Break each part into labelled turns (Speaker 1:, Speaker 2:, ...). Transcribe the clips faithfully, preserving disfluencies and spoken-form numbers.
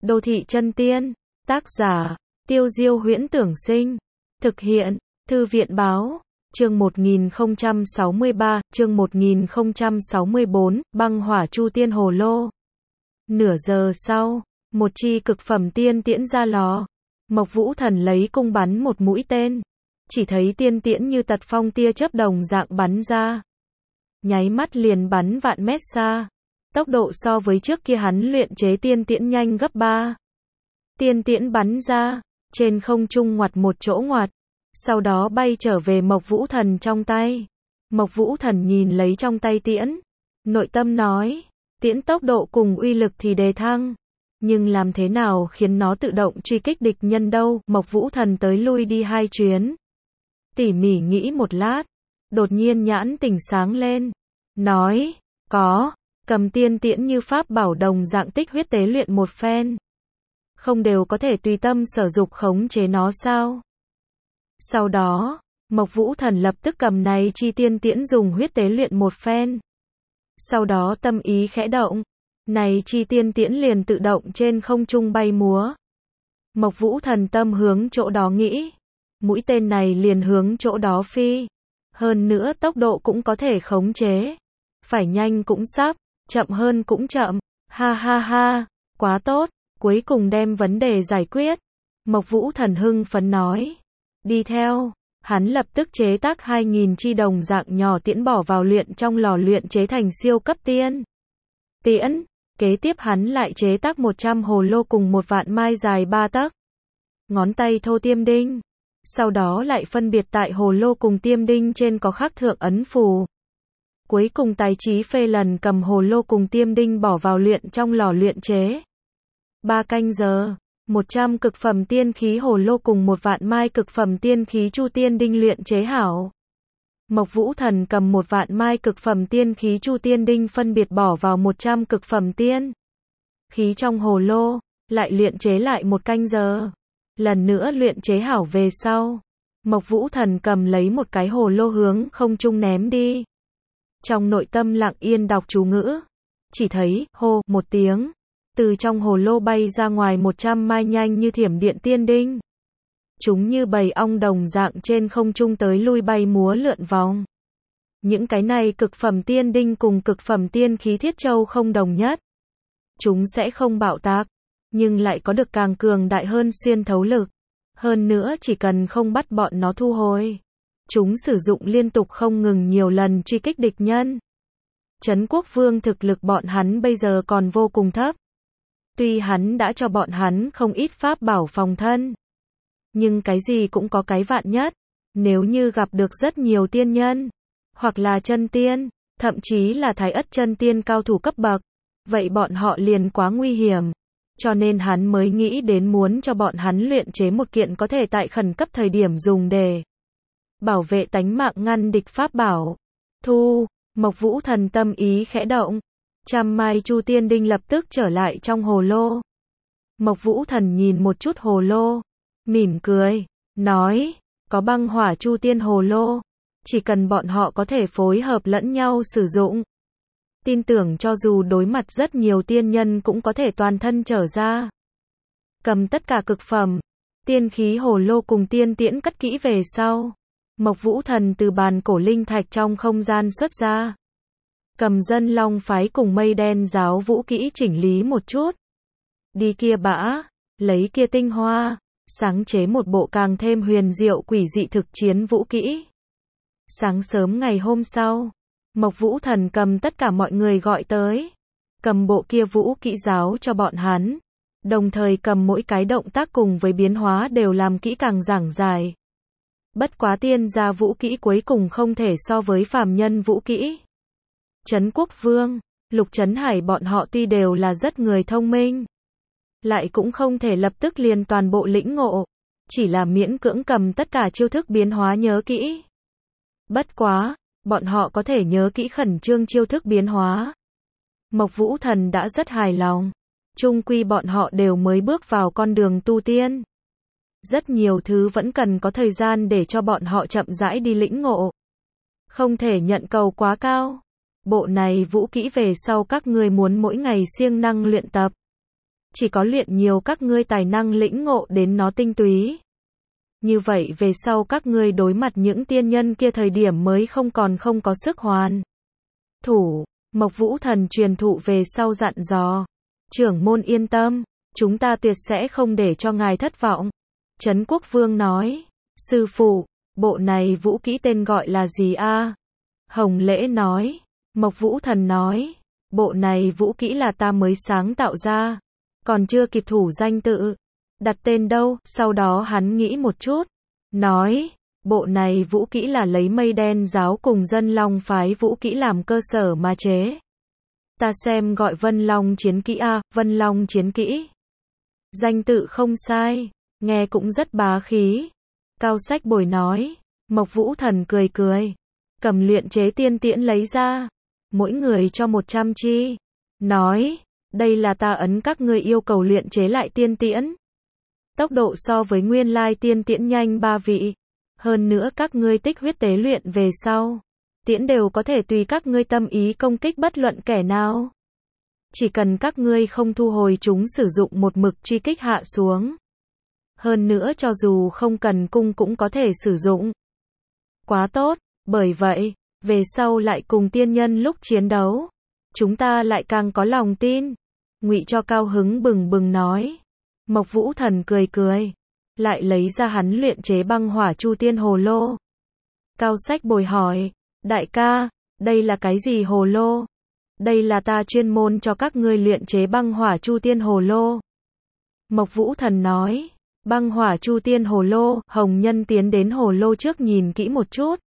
Speaker 1: Đô thị chân tiên. Tác giả, Tiêu Diêu Huyễn Tưởng Sinh. Thực hiện, Thư viện Báo. Chương một nghìn không trăm sáu mươi ba, chương một nghìn không trăm sáu mươi bốn, băng hỏa chu tiên hồ lô. Nửa giờ sau, một chi cực phẩm tiên tiễn ra lò. Mộc Vũ Thần lấy cung bắn một mũi tên. Chỉ thấy tiên tiễn như tật phong tia chớp đồng dạng bắn ra. Nháy mắt liền bắn vạn mét xa. Tốc độ so với trước kia hắn luyện chế tiên tiễn nhanh gấp ba. Tiên tiễn bắn ra, trên không trung ngoặt một chỗ ngoặt, sau đó bay trở về Mộc Vũ Thần trong tay. Mộc Vũ Thần nhìn lấy trong tay tiễn, nội tâm nói, tiễn tốc độ cùng uy lực thì đề thăng, nhưng làm thế nào khiến nó tự động truy kích địch nhân đâu? Mộc Vũ Thần tới lui đi hai chuyến, tỉ mỉ nghĩ một lát, đột nhiên nhãn tỉnh sáng lên, nói, có, cầm tiên tiễn như pháp bảo đồng dạng tích huyết tế luyện một phen, không đều có thể tùy tâm sở dục khống chế nó sao? Sau đó, Mộc Vũ Thần lập tức cầm này chi tiên tiễn dùng huyết tế luyện một phen. Sau đó tâm ý khẽ động, này chi tiên tiễn liền tự động trên không trung bay múa. Mộc Vũ Thần tâm hướng chỗ đó nghĩ, mũi tên này liền hướng chỗ đó phi. Hơn nữa tốc độ cũng có thể khống chế. Phải nhanh cũng sắp, chậm hơn cũng chậm. Ha ha ha, quá tốt, cuối cùng đem vấn đề giải quyết. Mộc Vũ Thần hưng phấn nói. Đi theo, hắn lập tức chế tác hai nghìn chi đồng dạng nhỏ tiễn bỏ vào luyện trong lò luyện chế thành siêu cấp tiên tiễn. Kế tiếp hắn lại chế tác một trăm hồ lô cùng một vạn mai dài ba tấc. Ngón tay thô tiêm đinh. Sau đó lại phân biệt tại hồ lô cùng tiêm đinh trên có khắc thượng ấn phù. Cuối cùng tài trí phê lần cầm hồ lô cùng tiêm đinh bỏ vào luyện trong lò luyện chế. Ba canh giờ, một trăm cực phẩm tiên khí hồ lô cùng một vạn mai cực phẩm tiên khí chu tiên đinh luyện chế hảo. Mộc Vũ Thần cầm một vạn mai cực phẩm tiên khí chu tiên đinh phân biệt bỏ vào một trăm cực phẩm tiên khí trong hồ lô, lại luyện chế lại một canh giờ. Lần nữa luyện chế hảo về sau, Mộc Vũ Thần cầm lấy một cái hồ lô hướng không trung ném đi. Trong nội tâm lặng yên đọc chú ngữ, chỉ thấy, hô, một tiếng, từ trong hồ lô bay ra ngoài một trăm mai nhanh như thiểm điện tiên đinh. Chúng như bầy ong đồng dạng trên không trung tới lui bay múa lượn vòng. Những cái này cực phẩm tiên đinh cùng cực phẩm tiên khí thiết châu không đồng nhất. Chúng sẽ không bạo tạc, nhưng lại có được càng cường đại hơn xuyên thấu lực. Hơn nữa chỉ cần không bắt bọn nó thu hồi, chúng sử dụng liên tục không ngừng nhiều lần truy kích địch nhân. Trấn Quốc Vương thực lực bọn hắn bây giờ còn vô cùng thấp. Tuy hắn đã cho bọn hắn không ít pháp bảo phòng thân, nhưng cái gì cũng có cái vạn nhất. Nếu như gặp được rất nhiều tiên nhân, hoặc là chân tiên, thậm chí là thái ất chân tiên cao thủ cấp bậc, vậy bọn họ liền quá nguy hiểm. Cho nên hắn mới nghĩ đến muốn cho bọn hắn luyện chế một kiện có thể tại khẩn cấp thời điểm dùng để bảo vệ tánh mạng ngăn địch pháp bảo. Thu, Mộc Vũ Thần tâm ý khẽ động, trăm mai chu tiên đinh lập tức trở lại trong hồ lô. Mộc Vũ Thần nhìn một chút hồ lô, mỉm cười, nói, có băng hỏa chu tiên hồ lô, chỉ cần bọn họ có thể phối hợp lẫn nhau sử dụng, tin tưởng cho dù đối mặt rất nhiều tiên nhân cũng có thể toàn thân trở ra. Cầm tất cả cực phẩm tiên khí hồ lô cùng tiên tiễn cất kỹ về sau, Mộc Vũ Thần từ bàn cổ linh thạch trong không gian xuất ra. Cầm Dân Long phái cùng Mây Đen giáo vũ kỹ chỉnh lý một chút. Đi kia bã, lấy kia tinh hoa, sáng chế một bộ càng thêm huyền diệu quỷ dị thực chiến vũ kỹ. Sáng sớm ngày hôm sau, Mộc Vũ Thần cầm tất cả mọi người gọi tới. Cầm bộ kia vũ kỹ giáo cho bọn hắn. Đồng thời cầm mỗi cái động tác cùng với biến hóa đều làm kỹ càng giảng giải. Bất quá tiên gia vũ kỹ cuối cùng không thể so với phàm nhân vũ kỹ. Trấn Quốc Vương, Lục Trấn Hải bọn họ tuy đều là rất người thông minh, lại cũng không thể lập tức liền toàn bộ lĩnh ngộ, chỉ là miễn cưỡng cầm tất cả chiêu thức biến hóa nhớ kỹ. Bất quá, bọn họ có thể nhớ kỹ khẩn trương chiêu thức biến hóa. Mộc Vũ Thần đã rất hài lòng, chung quy bọn họ đều mới bước vào con đường tu tiên. Rất nhiều thứ vẫn cần có thời gian để cho bọn họ chậm rãi đi lĩnh ngộ. Không thể nhận cầu quá cao. Bộ này vũ kỹ về sau các ngươi muốn mỗi ngày siêng năng luyện tập. chỉ có luyện nhiều các ngươi tài năng lĩnh ngộ đến nó tinh túy. Như vậy về sau các ngươi đối mặt những tiên nhân kia thời điểm mới không còn không có sức hoàn thủ. Mộc Vũ Thần truyền thụ về sau dặn dò. Trưởng môn yên tâm, chúng ta tuyệt sẽ không để cho ngài thất vọng. Trấn Quốc Vương nói. Sư phụ, bộ này vũ kỹ tên gọi là gì a? Hồng Lễ nói. Mộc Vũ Thần nói. Bộ này vũ kỹ là ta mới sáng tạo ra. Còn chưa kịp thủ danh tự. Đặt tên đâu? Sau đó hắn nghĩ một chút. Nói. Bộ này vũ kỹ là lấy mây đen giáo cùng dân long phái vũ kỹ làm cơ sở mà chế. Ta xem gọi Vân Long chiến kỹ a, Vân Long chiến kỹ. Danh tự không sai, nghe cũng rất bá khí. Cao Sách Bồi nói. Mộc Vũ Thần cười cười, cầm luyện chế tiên tiễn lấy ra, mỗi người cho một trăm chi. Nói, đây là ta ấn các ngươi yêu cầu luyện chế lại tiên tiễn. Tốc độ so với nguyên lai tiên tiễn nhanh ba vị. Hơn nữa các ngươi tích huyết tế luyện về sau, tiễn đều có thể tùy các ngươi tâm ý công kích bất luận kẻ nào. Chỉ cần các ngươi không thu hồi chúng sử dụng một mực truy kích hạ xuống. Hơn nữa cho dù không cần cung cũng có thể sử dụng. Quá tốt, bởi vậy, về sau lại cùng tiên nhân lúc chiến đấu, chúng ta lại càng có lòng tin. Ngụy Cho cao hứng bừng bừng nói. Mộc Vũ Thần cười cười, lại lấy ra hắn luyện chế băng hỏa chu tiên hồ lô. Cao Sách Bồi hỏi, đại ca, đây là cái gì hồ lô? Đây là ta chuyên môn cho các ngươi luyện chế băng hỏa chu tiên hồ lô. Mộc Vũ Thần nói, băng hỏa chu tiên hồ lô. Hồng Nhân tiến đến hồ lô trước nhìn kỹ một chút.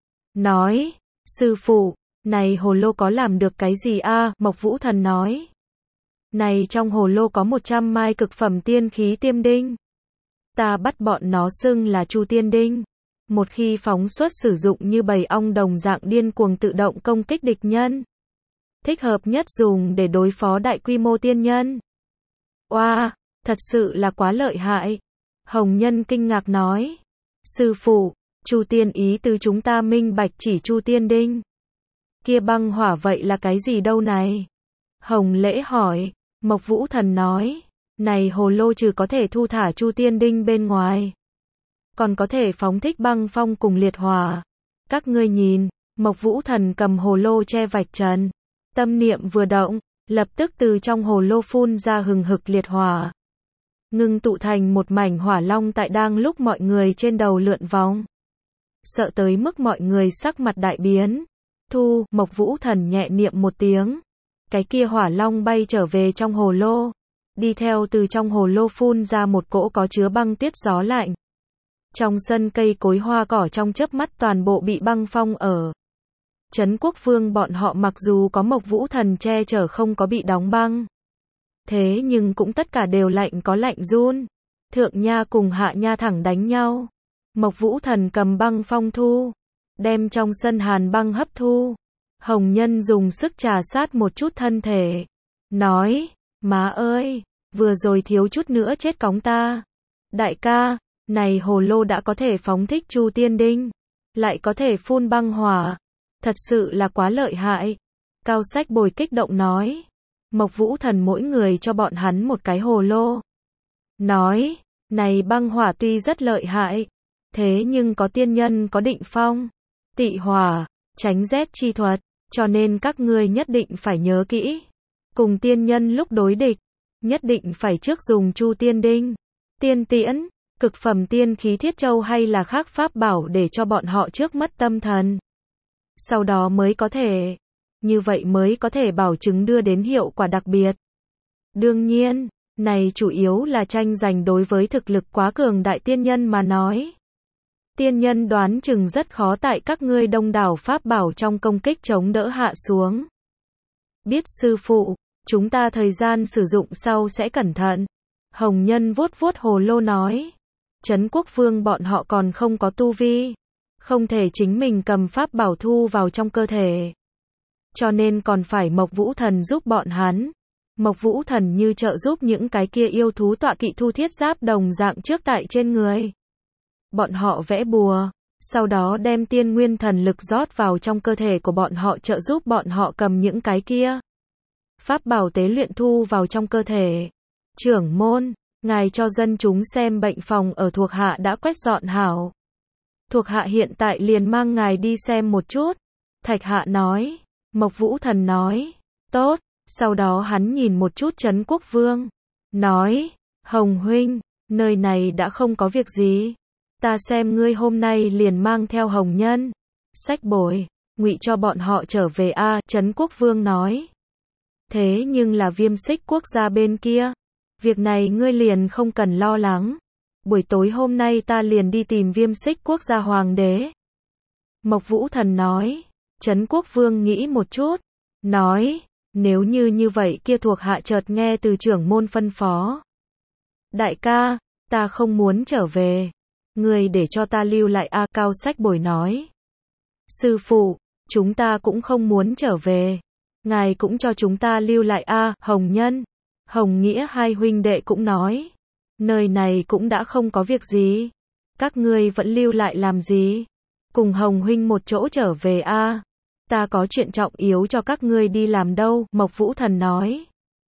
Speaker 1: Nói, sư phụ, này hồ lô có làm được cái gì a? Mộc Vũ Thần nói, này trong hồ lô có một trăm mai cực phẩm tiên khí tiêm đinh. Ta bắt bọn nó xưng là chu tiên đinh. Một khi phóng xuất sử dụng như bầy ong đồng dạng điên cuồng tự động công kích địch nhân. Thích hợp nhất dùng để đối phó đại quy mô tiên nhân. Oa, wow, thật sự là quá lợi hại. Hồng Nhân kinh ngạc nói. Sư phụ, chu tiên ý từ chúng ta minh bạch chỉ chu tiên đinh. Kia băng hỏa vậy là cái gì đâu này? Hồng Lễ hỏi. Mộc Vũ Thần nói. Này hồ lô trừ có thể thu thả chu tiên đinh bên ngoài, còn có thể phóng thích băng phong cùng liệt hỏa. Các ngươi nhìn, Mộc Vũ Thần cầm hồ lô che vạch trần. Tâm niệm vừa động, lập tức từ trong hồ lô phun ra hừng hực liệt hỏa. Ngưng tụ thành một mảnh hỏa long tại đang lúc mọi người trên đầu lượn vòng. Sợ tới mức mọi người sắc mặt đại biến. Thu, Mộc Vũ Thần nhẹ niệm một tiếng. Cái kia hỏa long bay trở về trong hồ lô. Đi theo từ trong hồ lô phun ra một cỗ có chứa băng tuyết gió lạnh. Trong sân cây cối hoa cỏ trong chớp mắt toàn bộ bị băng phong ở. Trấn Quốc Vương bọn họ mặc dù có Mộc Vũ Thần che chở không có bị đóng băng. Thế nhưng cũng tất cả đều lạnh có lạnh run. Thượng Nha cùng Hạ Nha thẳng đánh nhau. Mộc Vũ Thần cầm băng phong thu, đem trong sân hàn băng hấp thu. Hồng Nhân dùng sức trà sát một chút thân thể. Nói, má ơi, vừa rồi thiếu chút nữa chết cóng ta. Đại ca, này hồ lô đã có thể phóng thích chu tiên đinh, lại có thể phun băng hỏa. Thật sự là quá lợi hại. Cao Sách Bồi kích động nói. Mộc Vũ Thần mỗi người cho bọn hắn một cái hồ lô. Nói, này băng hỏa tuy rất lợi hại, thế nhưng có tiên nhân có định phong, tị hỏa, tránh rét chi thuật, cho nên các ngươi nhất định phải nhớ kỹ. Cùng tiên nhân lúc đối địch, nhất định phải trước dùng chu tiên đinh, tiên tiễn, cực phẩm tiên khí thiết châu hay là khác pháp bảo để cho bọn họ trước mất tâm thần. Sau đó mới có thể, như vậy mới có thể bảo chứng đưa đến hiệu quả đặc biệt. Đương nhiên, này chủ yếu là tranh giành đối với thực lực quá cường đại tiên nhân mà nói. Tiên nhân đoán chừng rất khó tại các ngươi đông đảo pháp bảo trong công kích chống đỡ hạ xuống. Biết sư phụ, chúng ta thời gian sử dụng sau sẽ cẩn thận. Hồng Nhân vuốt vuốt hồ lô nói. Trấn Quốc Vương bọn họ còn không có tu vi, không thể chính mình cầm pháp bảo thu vào trong cơ thể. Cho nên còn phải Mộc Vũ Thần giúp bọn hắn. Mộc Vũ Thần như trợ giúp những cái kia yêu thú tọa kỵ thu thiết giáp đồng dạng trước tại trên người. Bọn họ vẽ bùa, sau đó đem tiên nguyên thần lực rót vào trong cơ thể của bọn họ trợ giúp bọn họ cầm những cái kia pháp bảo tế luyện thu vào trong cơ thể. Trưởng môn, ngài cho dân chúng xem bệnh phòng ở thuộc hạ đã quét dọn hảo. Thuộc hạ hiện tại liền mang ngài đi xem một chút. Thạch Hạ nói. Mộc Vũ Thần nói. Tốt. Sau đó hắn nhìn một chút Trấn Quốc Vương. Nói. Hồng huynh, nơi này đã không có việc gì. Ta xem ngươi hôm nay liền mang theo Hồng Nhân. Sách bồi, ngụy cho bọn họ trở về a à, Trấn Quốc Vương nói. Thế nhưng là Viêm Xích quốc gia bên kia. Việc này ngươi liền không cần lo lắng. Buổi tối hôm nay ta liền đi tìm Viêm Xích quốc gia hoàng đế. Mộc Vũ Thần nói. Trấn Quốc Vương nghĩ một chút. Nói. Nếu như như vậy kia thuộc hạ chợt nghe từ trưởng môn phân phó. Đại ca, ta không muốn trở về. Ngươi để cho ta lưu lại a à, Cao Sách Bồi nói. Sư phụ, chúng ta cũng không muốn trở về. Ngài cũng cho chúng ta lưu lại a à, Hồng Nhân. Hồng Nghĩa hai huynh đệ cũng nói. Nơi này cũng đã không có việc gì. Các ngươi vẫn lưu lại làm gì? Cùng Hồng huynh một chỗ trở về a à. Ta có chuyện trọng yếu cho các ngươi đi làm đâu, Mộc Vũ Thần nói.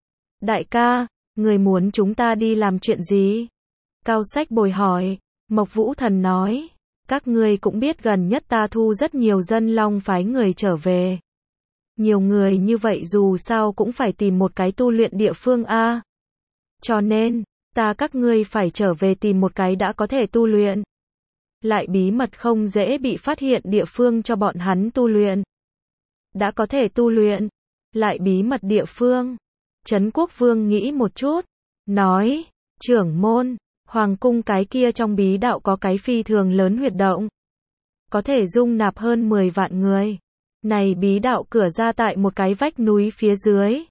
Speaker 1: Đại ca, người muốn chúng ta đi làm chuyện gì? Cao Sách Bồi hỏi. Mộc Vũ Thần nói. Các ngươi cũng biết gần nhất ta thu rất nhiều dân long phái người trở về. Nhiều người như vậy dù sao cũng phải tìm một cái tu luyện địa phương a. À. Cho nên, ta các ngươi phải trở về tìm một cái đã có thể tu luyện. Lại bí mật không dễ bị phát hiện địa phương cho bọn hắn tu luyện. Đã có thể tu luyện, lại bí mật địa phương. Trấn Quốc Vương nghĩ một chút, nói, trưởng môn, hoàng cung cái kia trong bí đạo có cái phi thường lớn huyệt động. Có thể dung nạp hơn mười vạn người. Này bí đạo cửa ra tại một cái vách núi phía dưới.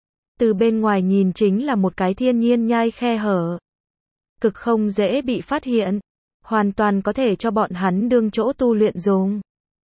Speaker 1: Từ bên ngoài nhìn chính là một cái thiên nhiên nhai khe hở. Cực không dễ bị phát hiện. Hoàn toàn có thể cho bọn hắn đương chỗ tu luyện dùng.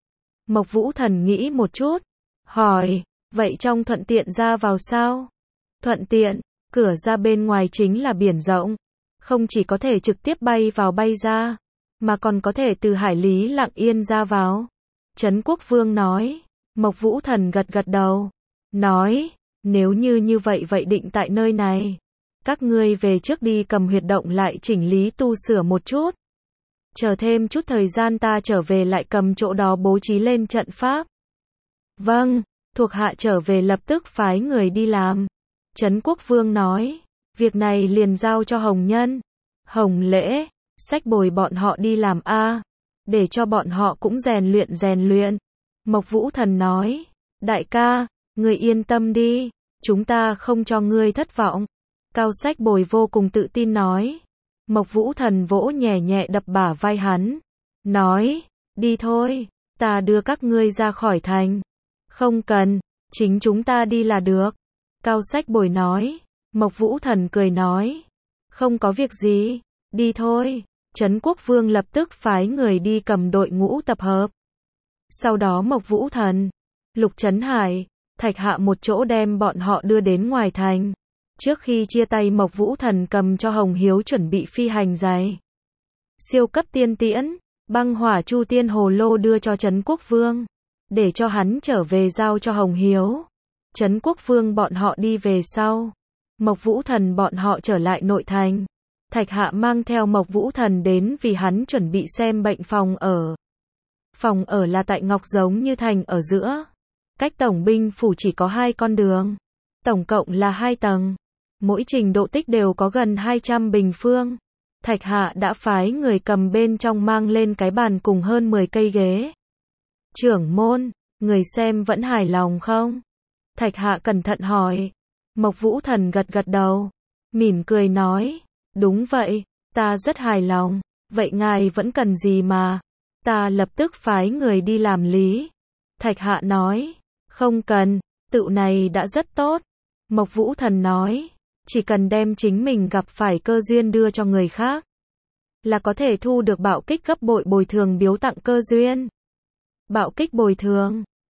Speaker 1: Mộc Vũ Thần nghĩ một chút. Hỏi, vậy trong thuận tiện ra vào sao? Thuận tiện, cửa ra bên ngoài chính là biển rộng. Không chỉ có thể trực tiếp bay vào bay ra, mà còn có thể từ hải lý lặng yên ra vào. Trấn Quốc Vương nói. Mộc Vũ Thần gật gật đầu. Nói, nếu như như vậy vậy định tại nơi này. Các ngươi về trước đi cầm huyệt động lại chỉnh lý tu sửa một chút. Chờ thêm chút thời gian ta trở về lại cầm chỗ đó bố trí lên trận pháp. Vâng, thuộc hạ trở về lập tức phái người đi làm. Trấn Quốc Vương nói, việc này liền giao cho Hồng Nhân, Hồng Lễ, Sách Bồi bọn họ đi làm a, để cho bọn họ cũng rèn luyện rèn luyện. Mộc Vũ Thần nói, đại ca, ngươi yên tâm đi, chúng ta không cho ngươi thất vọng. Cao Sách Bồi vô cùng tự tin nói. Mộc Vũ Thần vỗ nhẹ nhẹ đập bả vai hắn, nói, đi thôi, ta đưa các ngươi ra khỏi thành. Không cần, chính chúng ta đi là được. Cao Sách Bồi nói. Mộc Vũ Thần cười nói, không có việc gì, đi thôi. Trấn Quốc Vương lập tức phái người đi cầm đội ngũ tập hợp. Sau đó Mộc Vũ Thần, Lục Trấn Hải, Thạch Hạ một chỗ đem bọn họ đưa đến ngoài thành. Trước khi chia tay Mộc Vũ Thần cầm cho Hồng Hiếu chuẩn bị phi hành giày. Siêu cấp tiên tiễn, băng hỏa chu tiên hồ lô đưa cho Trấn Quốc Vương. Để cho hắn trở về giao cho Hồng Hiếu. Trấn Quốc Vương bọn họ đi về sau. Mộc Vũ Thần bọn họ trở lại nội thành. Thạch Hạ mang theo Mộc Vũ Thần đến vì hắn chuẩn bị xem bệnh phòng ở. Phòng ở là tại Ngọc giống như thành ở giữa. Cách tổng binh phủ chỉ có hai con đường. Tổng cộng là hai tầng. Mỗi trình độ tích đều có gần hai trăm bình phương. Thạch Hạ đã phái người cầm bên trong mang lên cái bàn cùng hơn mười cây ghế. Trưởng môn, người xem vẫn hài lòng không? Thạch Hạ cẩn thận hỏi. Mộc Vũ Thần gật gật đầu. Mỉm cười nói. Đúng vậy, ta rất hài lòng. Vậy ngài vẫn cần gì mà? Ta lập tức phái người đi làm lý. Thạch Hạ nói. Không cần, tựu này đã rất tốt. Mộc Vũ Thần nói. Chỉ cần đem chính mình gặp phải cơ duyên đưa cho người khác. Là có thể thu được bạo kích gấp bội bồi thường biếu tặng cơ duyên. Bạo kích bồi thường.